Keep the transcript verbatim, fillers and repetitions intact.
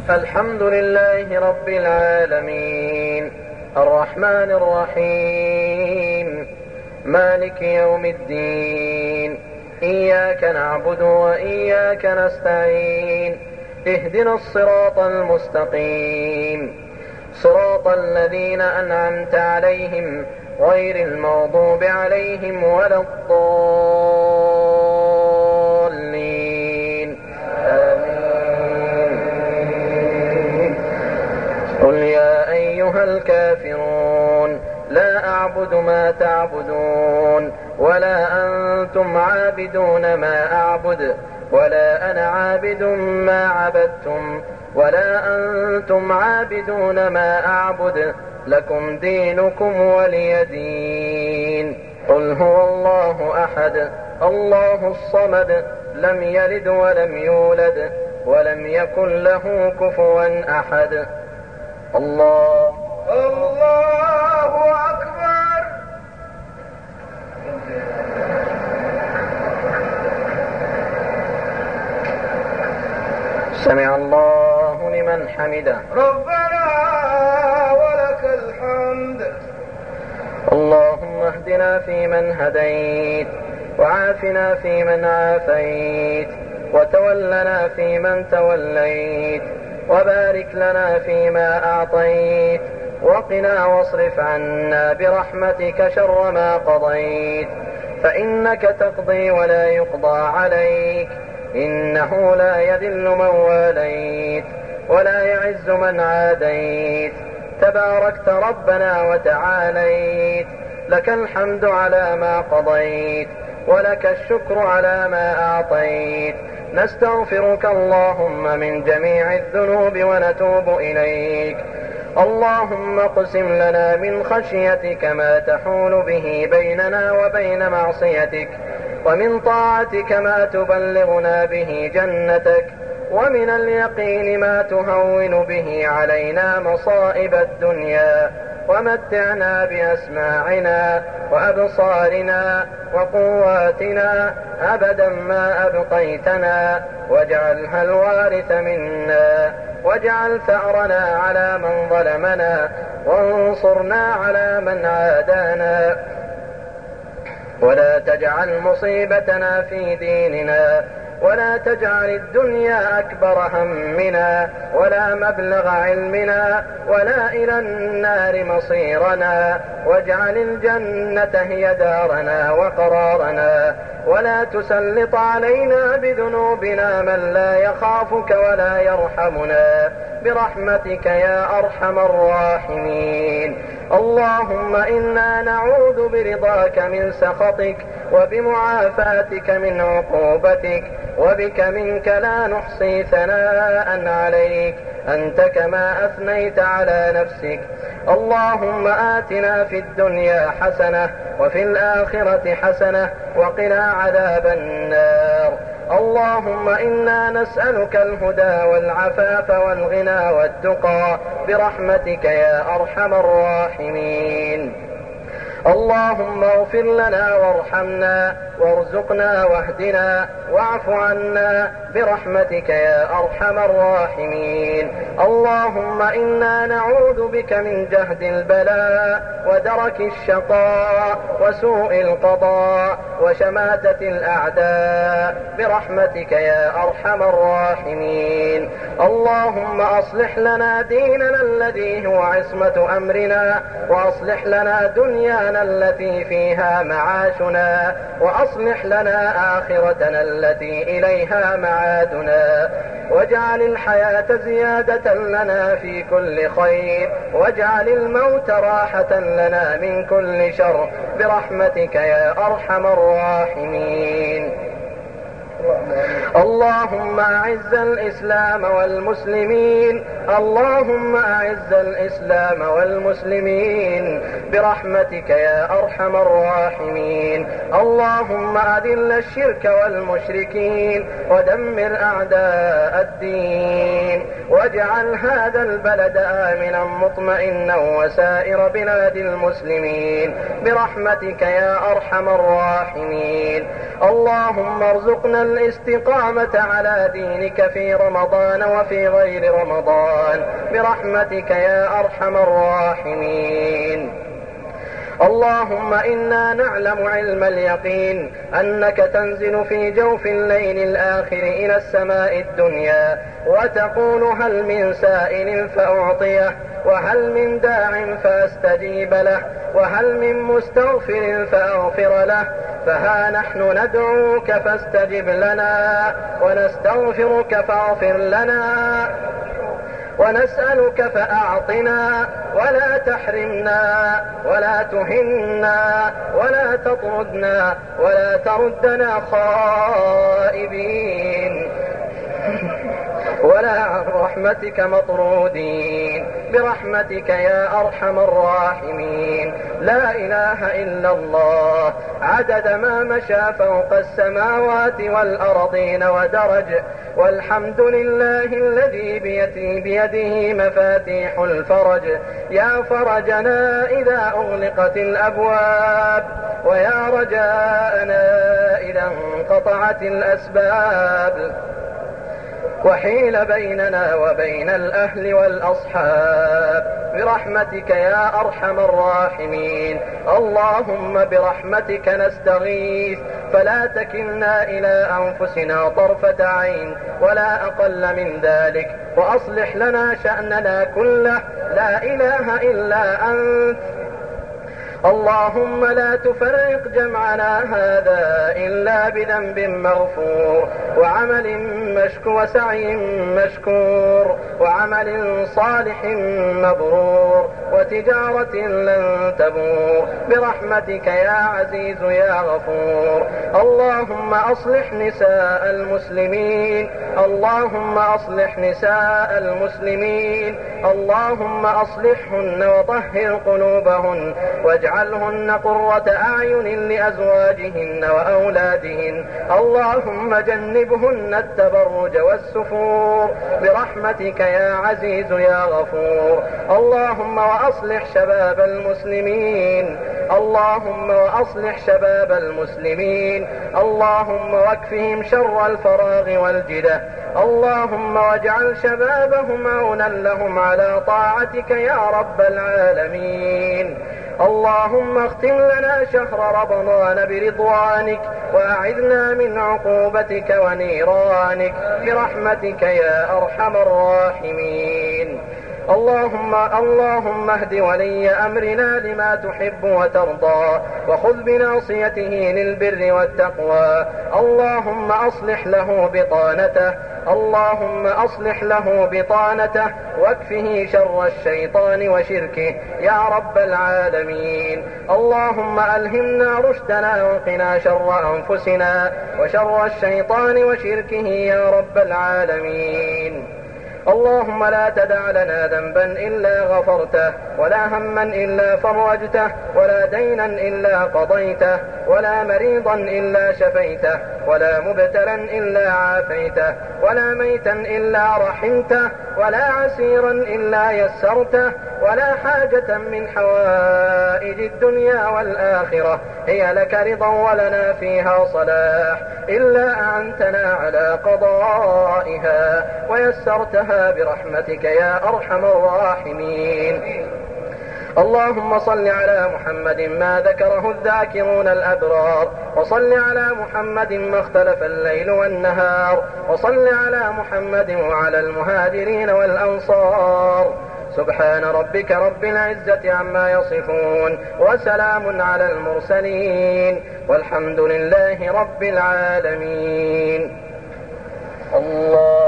الحمد لله رب العالمين الرحمن الرحيم مالك يوم الدين إياك نعبد وإياك نستعين اهدنا الصراط المستقيم صراط الذين أنعمت عليهم غير المغضوب عليهم ولا الضالين آمين. قل يا أيها الكافرون لا أعبد ما تعبدون ولا أنتم عابدون ما أعبد ولا أنا عابد ما عبدتم ولا أنتم عابدون ما أعبد لكم دينكم ولي دين. قل هو الله أحد الله الصمد لم يلد ولم يولد ولم يكن له كفوا أحد. الله الله أكبر. سمع الله لمن حمده. ربنا ولك الحمد. اللهم اهدنا فيمن هديت وعافنا فيمن عافيت وتولنا فيمن توليت وبارك لنا فيما أعطيت وقنا واصرف عنا برحمتك شر ما قضيت فإنك تقضي ولا يقضى عليك إنه لا يذل من واليت ولا يعز من عاديت تباركت ربنا وتعاليت لك الحمد على ما قضيت ولك الشكر على ما أعطيت. نستغفرك اللهم من جميع الذنوب ونتوب إليك. اللهم اقسم لنا من خشيتك ما تحول به بيننا وبين معصيتك ومن طاعتك ما تبلغنا به جنتك ومن اليقين ما تهون به علينا مصائب الدنيا ومتعنا بأسماعنا وأبصارنا وقواتنا أبدا ما أبقيتنا واجعلها الوارث منا واجعل ثأرنا على من ظلمنا وانصرنا على من عادانا ولا تجعل مصيبتنا في ديننا ولا تجعل الدنيا أكبر همنا ولا مبلغ علمنا ولا إلى النار مصيرنا واجعل الجنة هي دارنا وقرارنا ولا تسلط علينا بذنوبنا من لا يخافك ولا يرحمنا برحمتك يا أرحم الراحمين. اللهم إنا نعوذ برضاك من سخطك وبمعافاتك من عقوبتك وبك منك لا نحصي ثناء عليك أنت كما أثنيت على نفسك. اللهم آتنا في الدنيا حسنة وفي الآخرة حسنة وقنا عذاب النار. اللهم إنا نسألك الهدى والعفاف والغنى والتقى برحمتك يا أرحم الراحمين. اللهم اغفر لنا وارحمنا وارزقنا واهدنا واعف عنا برحمتك يا أرحم الراحمين. اللهم إنا نعوذ بك من جهد البلاء ودرك الشقاء وسوء القضاء وشماتة الأعداء برحمتك يا أرحم الراحمين. اللهم أصلح لنا ديننا الذي هو عصمة أمرنا وأصلح لنا دنيانا التي فيها معاشنا وأصلح لنا آخرتنا التي إليها معادنا واجعل الحياة زيادة لنا في كل خير واجعل الموت راحة لنا من كل شر برحمتك يا أرحم الراحمين. اللهم أعز الإسلام والمسلمين اللهم أعز الإسلام والمسلمين برحمتك يا أرحم الراحمين. اللهم أذل الشرك والمشركين ودمر أعداء الدين واجعل هذا البلد آمنا مطمئنا وسائر بلاد المسلمين برحمتك يا أرحم الراحمين. اللهم ارزقنا الاستقامة على دينك في رمضان وفي غير رمضان برحمتك يا أرحم الراحمين. اللهم إنا نعلم علم اليقين أنك تنزل في جوف الليل الآخر إلى السماء الدنيا وتقول هل من سائل فأعطيه وهل من داع فأستجيب له وهل من مستغفر فأغفر له. فها نحن ندعوك فاستجب لنا ونستغفرك فاغفر لنا ونسألك فأعطنا ولا تحرمنا ولا تهنا ولا تطردنا ولا تردنا خائبين ولا عن رحمتك مطرودين برحمتك يا أرحم الراحمين. لا إله إلا الله عدد ما مشى فوق السماوات والأرضين ودرج. والحمد لله الذي بيده, بيده مفاتيح الفرج. يا فرجنا إذا أغلقت الأبواب ويا رجاءنا إذا انقطعت الأسباب وحيل بيننا وبين الأهل والأصحاب برحمتك يا أرحم الراحمين. اللهم برحمتك نستغيث فلا تكلنا إلى أنفسنا طرفة عين ولا أقل من ذلك وأصلح لنا شأننا كله لا إله إلا أنت. اللهم لا تفرق جمعنا هذا إلا بذنب مغفور وعمل مشكور وسعي مشكور وعمل صالح مبرور وتجارة لن تبور برحمتك يا عزيز يا غفور. اللهم أصلح نساء المسلمين اللهم أصلح نساء المسلمين اللهم أصلحهن وطهر قلوبهن واجعلهن قرة أعين لأزواجهن وأولادهن. اللهم جنبهن التبرج والسفور برحمتك يا عزيز يا غفور. اللهم وأصلح شباب المسلمين اللهم وأصلح شباب المسلمين اللهم واكفهم شر الفراغ والجدة. اللهم واجعل شبابهم عونا لهم على طاعتك يا رب العالمين. اللهم اختم لنا شهر رمضان برضوانك وأعذنا من عقوبتك ونيرانك برحمتك يا أرحم الراحمين. اللهم اللهم اهد ولي أمرنا لما تحب وترضى وخذ بناصيته للبر والتقوى. اللهم أصلح له بطانته اللهم أصلح له بطانته واكفه شر الشيطان وشركه يا رب العالمين. اللهم ألهمنا رشدنا وقنا شر أنفسنا وشر الشيطان وشركه يا رب العالمين. اللهم لا تدع لنا ذنبا إلا غفرته ولا هما إلا فرجته ولا دينا إلا قضيته ولا مريضا إلا شفيته ولا مبتلا إلا عافيته ولا ميتا إلا رحمته ولا عسيرا إلا يسرته ولا حاجة من حوائج الدنيا والآخرة هي لك رضا ولنا فيها صلاح إلا أعنتنا على قضائها ويسرتها برحمتك يا أرحم الراحمين. اللهم صل على محمد ما ذكره الذاكرون الأبرار وصل على محمد ما اختلف الليل والنهار وصل على محمد وعلى المهاجرين والأنصار. سبحان ربك رب العزة عما يصفون وسلام على المرسلين والحمد لله رب العالمين. الله